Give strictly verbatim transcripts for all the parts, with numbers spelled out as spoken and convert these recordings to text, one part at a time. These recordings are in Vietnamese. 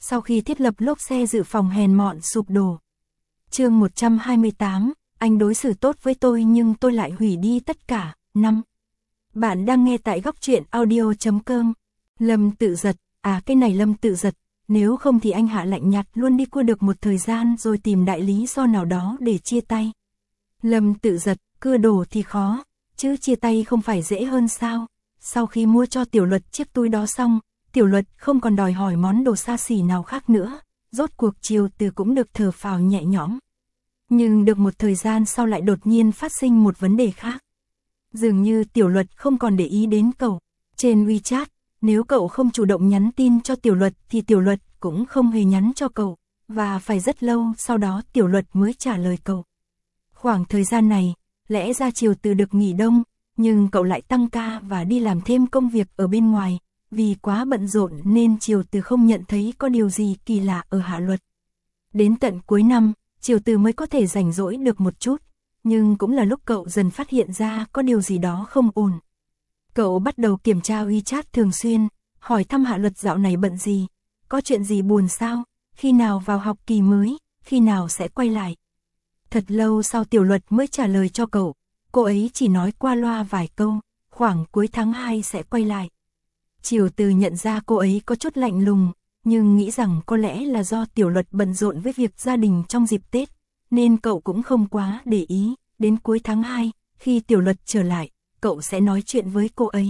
sau khi thiết lập lốp xe dự phòng hèn mọn sụp đổ. Chương một trăm hai mươi tám, anh đối xử tốt với tôi nhưng tôi lại hủy đi tất cả. năm. Bạn đang nghe tại góc truyện audio chấm com. Lâm Tự Giật, à cái này Lâm Tự Giật, nếu không thì anh Hạ lạnh nhạt luôn đi cưa được một thời gian rồi tìm đại lý do nào đó để chia tay. Lâm Tự Giật, cưa đồ thì khó, chứ chia tay không phải dễ hơn sao? Sau khi mua cho Tiểu Luật chiếc túi đó xong, Tiểu Luật không còn đòi hỏi món đồ xa xỉ nào khác nữa, rốt cuộc Triều Từ cũng được thở phào nhẹ nhõm. Nhưng được một thời gian sau lại đột nhiên phát sinh một vấn đề khác. Dường như Tiểu Luật không còn để ý đến cậu. Trên WeChat, nếu cậu không chủ động nhắn tin cho Tiểu Luật thì Tiểu Luật cũng không hề nhắn cho cậu, và phải rất lâu sau đó Tiểu Luật mới trả lời cậu. Khoảng thời gian này, lẽ ra Triều Từ được nghỉ đông, nhưng cậu lại tăng ca và đi làm thêm công việc ở bên ngoài, vì quá bận rộn nên Triều Từ không nhận thấy có điều gì kỳ lạ ở Hạ Luật. Đến tận cuối năm, Triều Từ mới có thể rảnh rỗi được một chút, nhưng cũng là lúc cậu dần phát hiện ra có điều gì đó không ổn. Cậu bắt đầu kiểm tra WeChat thường xuyên, hỏi thăm Hạ Luật dạo này bận gì, có chuyện gì buồn sao, khi nào vào học kỳ mới, khi nào sẽ quay lại. Thật lâu sau Tiểu Luật mới trả lời cho cậu, cô ấy chỉ nói qua loa vài câu, khoảng cuối tháng hai sẽ quay lại. Triều Từ nhận ra cô ấy có chút lạnh lùng, nhưng nghĩ rằng có lẽ là do Tiểu Luật bận rộn với việc gia đình trong dịp Tết, nên cậu cũng không quá để ý. Đến cuối tháng hai, khi Tiểu Luật trở lại, cậu sẽ nói chuyện với cô ấy.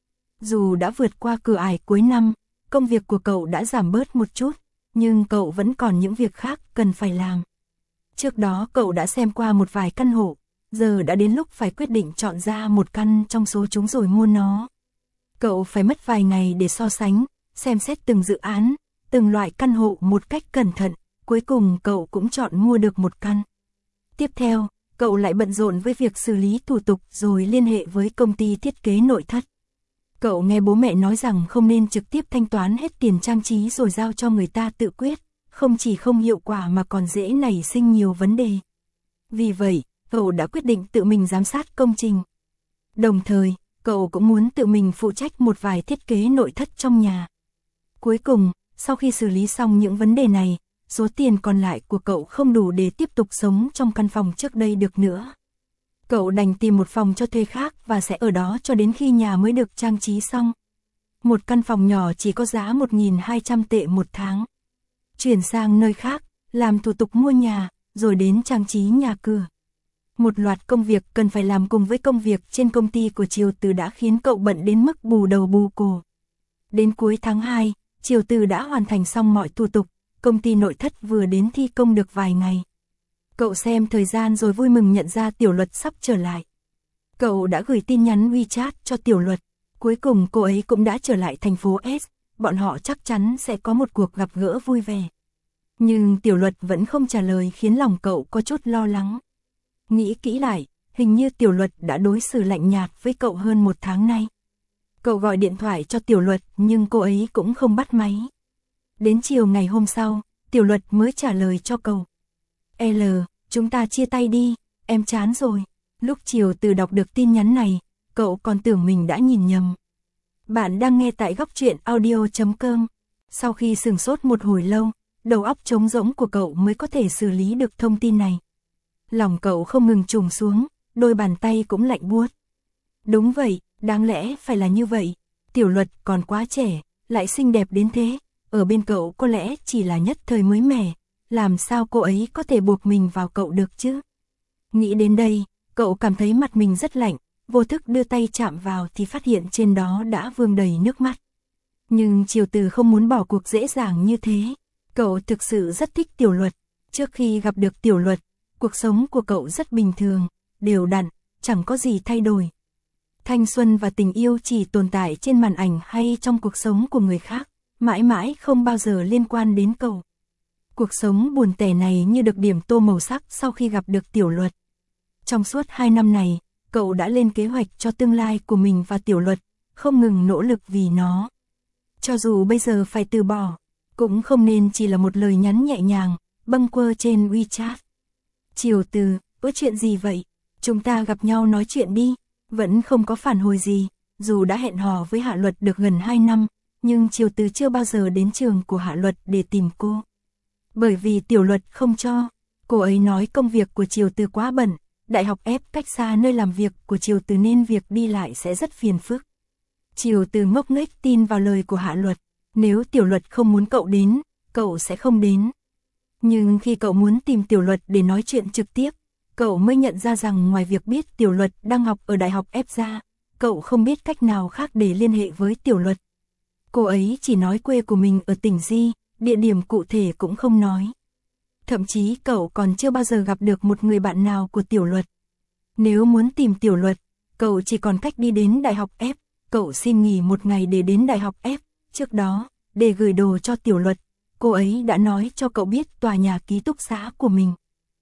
Dù đã vượt qua cửa ải cuối năm, công việc của cậu đã giảm bớt một chút, nhưng cậu vẫn còn những việc khác cần phải làm. Trước đó cậu đã xem qua một vài căn hộ, giờ đã đến lúc phải quyết định chọn ra một căn trong số chúng rồi mua nó. Cậu phải mất vài ngày để so sánh, xem xét từng dự án, từng loại căn hộ một cách cẩn thận, cuối cùng cậu cũng chọn mua được một căn. Tiếp theo, cậu lại bận rộn với việc xử lý thủ tục rồi liên hệ với công ty thiết kế nội thất. Cậu nghe bố mẹ nói rằng không nên trực tiếp thanh toán hết tiền trang trí rồi giao cho người ta tự quyết, không chỉ không hiệu quả mà còn dễ nảy sinh nhiều vấn đề. Vì vậy, cậu đã quyết định tự mình giám sát công trình. Đồng thời, cậu cũng muốn tự mình phụ trách một vài thiết kế nội thất trong nhà. Cuối cùng, sau khi xử lý xong những vấn đề này, số tiền còn lại của cậu không đủ để tiếp tục sống trong căn phòng trước đây được nữa. Cậu đành tìm một phòng cho thuê khác và sẽ ở đó cho đến khi nhà mới được trang trí xong. Một căn phòng nhỏ chỉ có giá một nghìn hai trăm tệ một tháng. Chuyển sang nơi khác, làm thủ tục mua nhà, rồi đến trang trí nhà cửa. Một loạt công việc cần phải làm cùng với công việc trên công ty của Triều Từ đã khiến cậu bận đến mức bù đầu bù cổ. Đến cuối tháng hai, Triều Từ đã hoàn thành xong mọi thủ tục, công ty nội thất vừa đến thi công được vài ngày. Cậu xem thời gian rồi vui mừng nhận ra Tiểu Luật sắp trở lại. Cậu đã gửi tin nhắn WeChat cho Tiểu Luật, cuối cùng cô ấy cũng đã trở lại thành phố S, bọn họ chắc chắn sẽ có một cuộc gặp gỡ vui vẻ. Nhưng Tiểu Luật vẫn không trả lời khiến lòng cậu có chút lo lắng. Nghĩ kỹ lại, hình như Tiểu Luật đã đối xử lạnh nhạt với cậu hơn một tháng nay. Cậu gọi điện thoại cho Tiểu Luật nhưng cô ấy cũng không bắt máy. Đến chiều ngày hôm sau, Tiểu Luật mới trả lời cho cậu. L, chúng ta chia tay đi, em chán rồi. Lúc Triều Từ đọc được tin nhắn này, cậu còn tưởng mình đã nhìn nhầm. Bạn đang nghe tại góc truyện audio chấm com. Sau khi sửng sốt một hồi lâu, đầu óc trống rỗng của cậu mới có thể xử lý được thông tin này. Lòng cậu không ngừng trùng xuống, đôi bàn tay cũng lạnh buốt. Đúng vậy, đáng lẽ phải là như vậy. Tiểu Luật còn quá trẻ, lại xinh đẹp đến thế. Ở bên cậu có lẽ chỉ là nhất thời mới mẻ. Làm sao cô ấy có thể buộc mình vào cậu được chứ? Nghĩ đến đây, cậu cảm thấy mặt mình rất lạnh. Vô thức đưa tay chạm vào thì phát hiện trên đó đã vương đầy nước mắt. Nhưng Triều Từ không muốn bỏ cuộc dễ dàng như thế. Cậu thực sự rất thích Tiểu Luật. Trước khi gặp được Tiểu Luật, cuộc sống của cậu rất bình thường, đều đặn, chẳng có gì thay đổi. Thanh xuân và tình yêu chỉ tồn tại trên màn ảnh hay trong cuộc sống của người khác, mãi mãi không bao giờ liên quan đến cậu. Cuộc sống buồn tẻ này như được điểm tô màu sắc sau khi gặp được Tiểu Luật. Trong suốt hai năm này, cậu đã lên kế hoạch cho tương lai của mình và Tiểu Luật, không ngừng nỗ lực vì nó. Cho dù bây giờ phải từ bỏ, cũng không nên chỉ là một lời nhắn nhẹ nhàng, bâng quơ trên WeChat. Triều Từ, có chuyện gì vậy? Chúng ta gặp nhau nói chuyện đi. Vẫn không có phản hồi gì, dù đã hẹn hò với Hạ Luật được gần hai năm, nhưng Triều Từ chưa bao giờ đến trường của Hạ Luật để tìm cô. Bởi vì Tiểu Luật không cho, cô ấy nói công việc của Triều Từ quá bận, đại học ép cách xa nơi làm việc của Triều Từ nên việc đi lại sẽ rất phiền phức. Triều Từ ngốc nghếch tin vào lời của Hạ Luật, nếu Tiểu Luật không muốn cậu đến, cậu sẽ không đến. Nhưng khi cậu muốn tìm Tiểu Luật để nói chuyện trực tiếp, cậu mới nhận ra rằng ngoài việc biết Tiểu Luật đang học ở đại học ép ra, cậu không biết cách nào khác để liên hệ với Tiểu Luật. Cô ấy chỉ nói quê của mình ở tỉnh Di, địa điểm cụ thể cũng không nói. Thậm chí cậu còn chưa bao giờ gặp được một người bạn nào của Tiểu Luật. Nếu muốn tìm Tiểu Luật, cậu chỉ còn cách đi đến đại học ép, cậu xin nghỉ một ngày để đến đại học ép. Trước đó, để gửi đồ cho Tiểu Luật, cô ấy đã nói cho cậu biết tòa nhà ký túc xá của mình.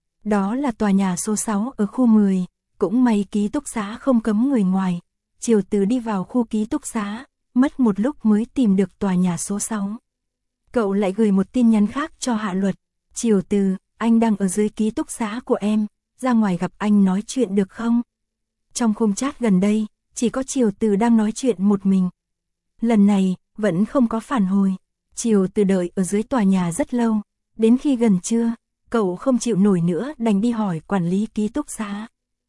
Đó là tòa nhà số sáu ở khu mười, cũng may ký túc xá không cấm người ngoài. Triều Từ đi vào khu ký túc xá, mất một lúc mới tìm được tòa nhà số sáu. Cậu lại gửi một tin nhắn khác cho Hạ Luật. Triều Từ, anh đang ở dưới ký túc xá của em, ra ngoài gặp anh nói chuyện được không? Trong khung chat gần đây, chỉ có Triều Từ đang nói chuyện một mình. Lần này, vẫn không có phản hồi. Triều Từ đợi ở dưới tòa nhà rất lâu, đến khi gần trưa, cậu không chịu nổi nữa đành đi hỏi quản lý ký túc xá.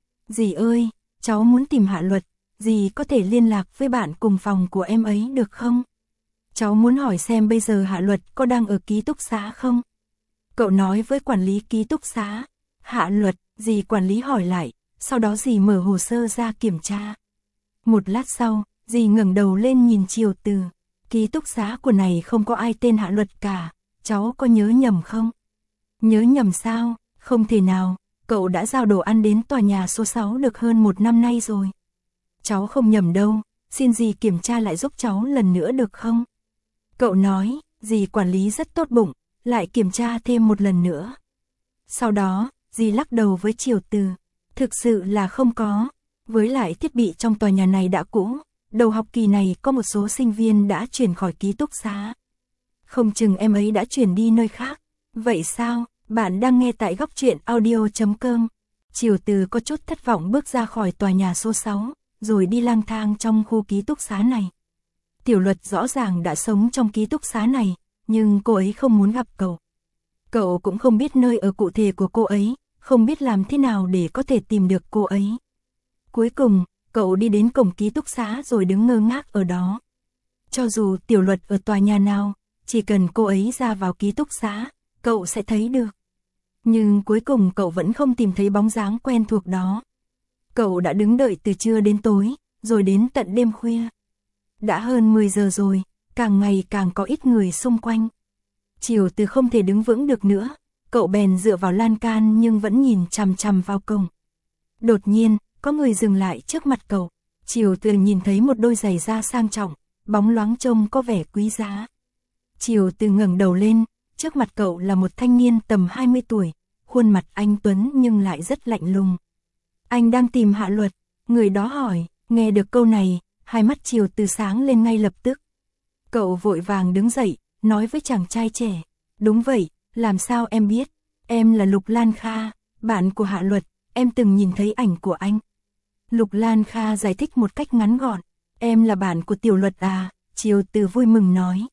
Dì ơi, cháu muốn tìm Hạ Luật, dì có thể liên lạc với bạn cùng phòng của em ấy được không? Cháu muốn hỏi xem bây giờ Hạ Luật có đang ở ký túc xá không? Cậu nói với quản lý ký túc xá. Hạ Luật, dì quản lý hỏi lại, sau đó dì mở hồ sơ ra kiểm tra. Một lát sau, dì ngẩng đầu lên nhìn Triều Từ. Ký túc xá của này không có ai tên Hạ Luật cả, cháu có nhớ nhầm không? Nhớ nhầm sao? Không thể nào, cậu đã giao đồ ăn đến tòa nhà số sáu được hơn một năm nay rồi. Cháu không nhầm đâu, xin dì kiểm tra lại giúp cháu lần nữa được không? Cậu nói, dì quản lý rất tốt bụng, lại kiểm tra thêm một lần nữa. Sau đó, dì lắc đầu với Triều Từ, thực sự là không có, với lại thiết bị trong tòa nhà này đã cũ, đầu học kỳ này có một số sinh viên đã chuyển khỏi ký túc xá. Không chừng em ấy đã chuyển đi nơi khác. Vậy sao? Bạn đang nghe tại góc truyện audio chấm com. Triều Từ có chút thất vọng bước ra khỏi tòa nhà số sáu, rồi đi lang thang trong khu ký túc xá này. Tiểu Luật rõ ràng đã sống trong ký túc xá này, nhưng cô ấy không muốn gặp cậu. Cậu cũng không biết nơi ở cụ thể của cô ấy, không biết làm thế nào để có thể tìm được cô ấy. Cuối cùng, cậu đi đến cổng ký túc xá rồi đứng ngơ ngác ở đó. Cho dù Tiểu Luật ở tòa nhà nào, chỉ cần cô ấy ra vào ký túc xá, cậu sẽ thấy được. Nhưng cuối cùng cậu vẫn không tìm thấy bóng dáng quen thuộc đó. Cậu đã đứng đợi từ trưa đến tối, rồi đến tận đêm khuya. Đã hơn mười giờ rồi, càng ngày càng có ít người xung quanh. Triều Từ không thể đứng vững được nữa, cậu bèn dựa vào lan can nhưng vẫn nhìn chằm chằm vào cổng. Đột nhiên, có người dừng lại trước mặt cậu. Triều Từ nhìn thấy một đôi giày da sang trọng, bóng loáng trông có vẻ quý giá. Triều Từ ngẩng đầu lên, trước mặt cậu là một thanh niên tầm hai mươi tuổi, khuôn mặt anh tuấn nhưng lại rất lạnh lùng. Anh đang tìm Hạ Luật, người đó hỏi. Nghe được câu này, hai mắt Triều Từ sáng lên ngay lập tức. Cậu vội vàng đứng dậy, nói với chàng trai trẻ. Đúng vậy, làm sao em biết? Em là Lục Lan Kha, bạn của Hạ Luật, em từng nhìn thấy ảnh của anh. Lục Lan Kha giải thích một cách ngắn gọn. Em là bạn của Tiểu Luật à? Triều Từ vui mừng nói.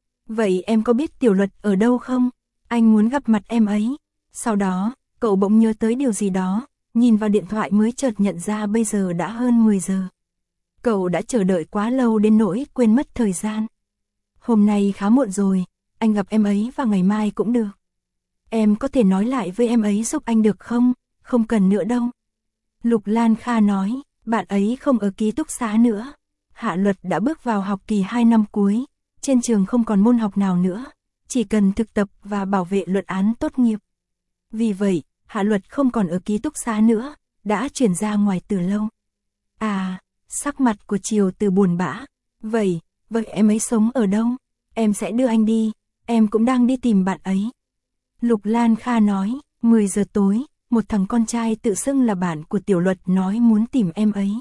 Vậy em có biết Tiểu Luật ở đâu không? Anh muốn gặp mặt em ấy. Sau đó, cậu bỗng nhớ tới điều gì đó, nhìn vào điện thoại mới chợt nhận ra bây giờ đã hơn mười giờ. Cậu đã chờ đợi quá lâu đến nỗi quên mất thời gian. Hôm nay khá muộn rồi, anh gặp em ấy vào ngày mai cũng được. Em có thể nói lại với em ấy giúp anh được không? Không cần nữa đâu. Lục Lan Kha nói, bạn ấy không ở ký túc xá nữa. Hạ Luật đã bước vào học kỳ hai năm cuối, trên trường không còn môn học nào nữa, chỉ cần thực tập và bảo vệ luận án tốt nghiệp. Vì vậy, Hạ Luật không còn ở ký túc xá nữa, đã chuyển ra ngoài từ lâu. À, sắc mặt của Triều Từ buồn bã. Vậy, vậy em ấy sống ở đâu? Em sẽ đưa anh đi, em cũng đang đi tìm bạn ấy. Lục Lan Kha nói, mười giờ tối, một thằng con trai tự xưng là bạn của Tiểu Luật nói muốn tìm em ấy.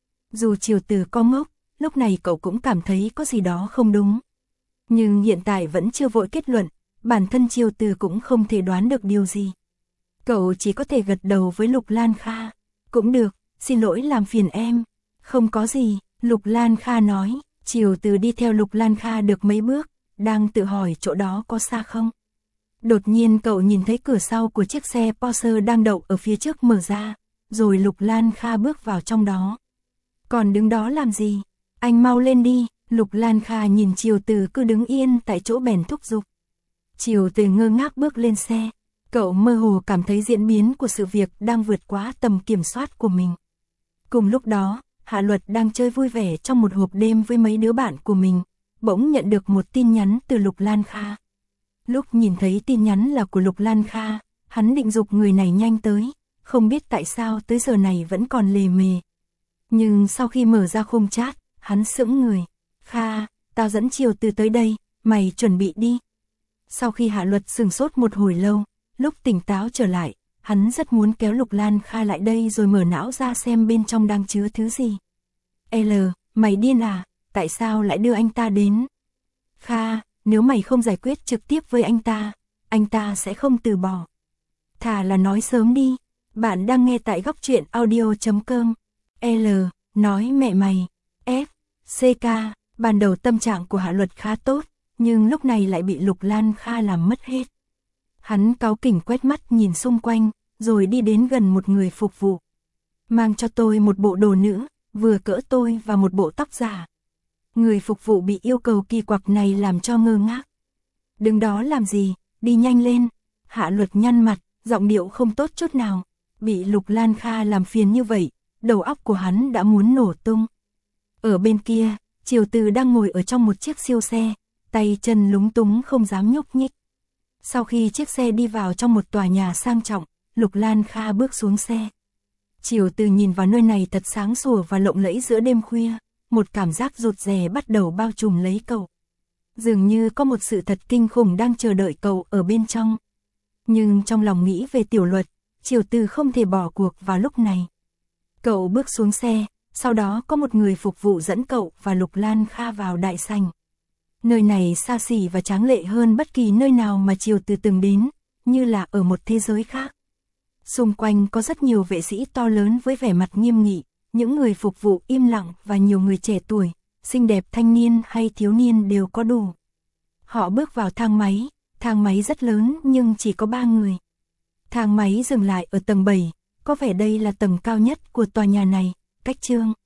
Dù Triều Từ có ngốc, lúc này cậu cũng cảm thấy có gì đó không đúng. Nhưng hiện tại vẫn chưa vội kết luận, bản thân Triều Từ cũng không thể đoán được điều gì. Cậu chỉ có thể gật đầu với Lục Lan Kha. Cũng được, xin lỗi làm phiền em. Không có gì, Lục Lan Kha nói, Triều Từ đi theo Lục Lan Kha được mấy bước, đang tự hỏi chỗ đó có xa không. Đột nhiên cậu nhìn thấy cửa sau của chiếc xe Porsche đang đậu ở phía trước mở ra, rồi Lục Lan Kha bước vào trong đó. Còn đứng đó làm gì? Anh mau lên đi. Lục Lan Kha nhìn Triều Từ cứ đứng yên tại chỗ bèn thúc giục. Triều Từ ngơ ngác bước lên xe. Cậu mơ hồ cảm thấy diễn biến của sự việc đang vượt quá tầm kiểm soát của mình. Cùng lúc đó, Hạ Luật đang chơi vui vẻ trong một hộp đêm với mấy đứa bạn của mình, bỗng nhận được một tin nhắn từ Lục Lan Kha. Lúc nhìn thấy tin nhắn là của Lục Lan Kha, hắn định giục người này nhanh tới, không biết tại sao tới giờ này vẫn còn lề mề. Nhưng sau khi mở ra khung chat, hắn sững người. Kha, tao dẫn Triều Từ tới đây, mày chuẩn bị đi. Sau khi Hạ Luật sửng sốt một hồi lâu, lúc tỉnh táo trở lại, hắn rất muốn kéo Lục Lan Kha lại đây rồi mở não ra xem bên trong đang chứa thứ gì. L, mày điên à, tại sao lại đưa anh ta đến? Kha, nếu mày không giải quyết trực tiếp với anh ta, anh ta sẽ không từ bỏ. Thà là nói sớm đi. Bạn đang nghe tại góc truyện audio chấm com. L, nói mẹ mày. F, C K, ban đầu tâm trạng của Hạ Luật khá tốt, nhưng lúc này lại bị Lục Lan Kha làm mất hết. Hắn cáu kỉnh quét mắt nhìn xung quanh, rồi đi đến gần một người phục vụ. Mang cho tôi một bộ đồ nữ, vừa cỡ tôi và một bộ tóc giả. Người phục vụ bị yêu cầu kỳ quặc này làm cho ngơ ngác. Đứng đó làm gì, đi nhanh lên. Hạ Luật nhăn mặt, giọng điệu không tốt chút nào. Bị Lục Lan Kha làm phiền như vậy, đầu óc của hắn đã muốn nổ tung. Ở bên kia, Triều Từ đang ngồi ở trong một chiếc siêu xe, tay chân lúng túng không dám nhúc nhích. Sau khi chiếc xe đi vào trong một tòa nhà sang trọng, Lục Lan Kha bước xuống xe. Triều Từ nhìn vào nơi này thật sáng sủa và lộng lẫy giữa đêm khuya, một cảm giác rụt rè bắt đầu bao trùm lấy cậu. Dường như có một sự thật kinh khủng đang chờ đợi cậu ở bên trong. Nhưng trong lòng nghĩ về Tiểu Luật, Triều Từ không thể bỏ cuộc vào lúc này. Cậu bước xuống xe, sau đó có một người phục vụ dẫn cậu và Lục Lan Kha vào đại sảnh. Nơi này xa xỉ và tráng lệ hơn bất kỳ nơi nào mà Triều Từ từng đến, như là ở một thế giới khác. Xung quanh có rất nhiều vệ sĩ to lớn với vẻ mặt nghiêm nghị, những người phục vụ im lặng và nhiều người trẻ tuổi, xinh đẹp thanh niên hay thiếu niên đều có đủ. Họ bước vào thang máy, thang máy rất lớn nhưng chỉ có ba người. Thang máy dừng lại ở tầng bảy, có vẻ đây là tầng cao nhất của tòa nhà này, cách Trương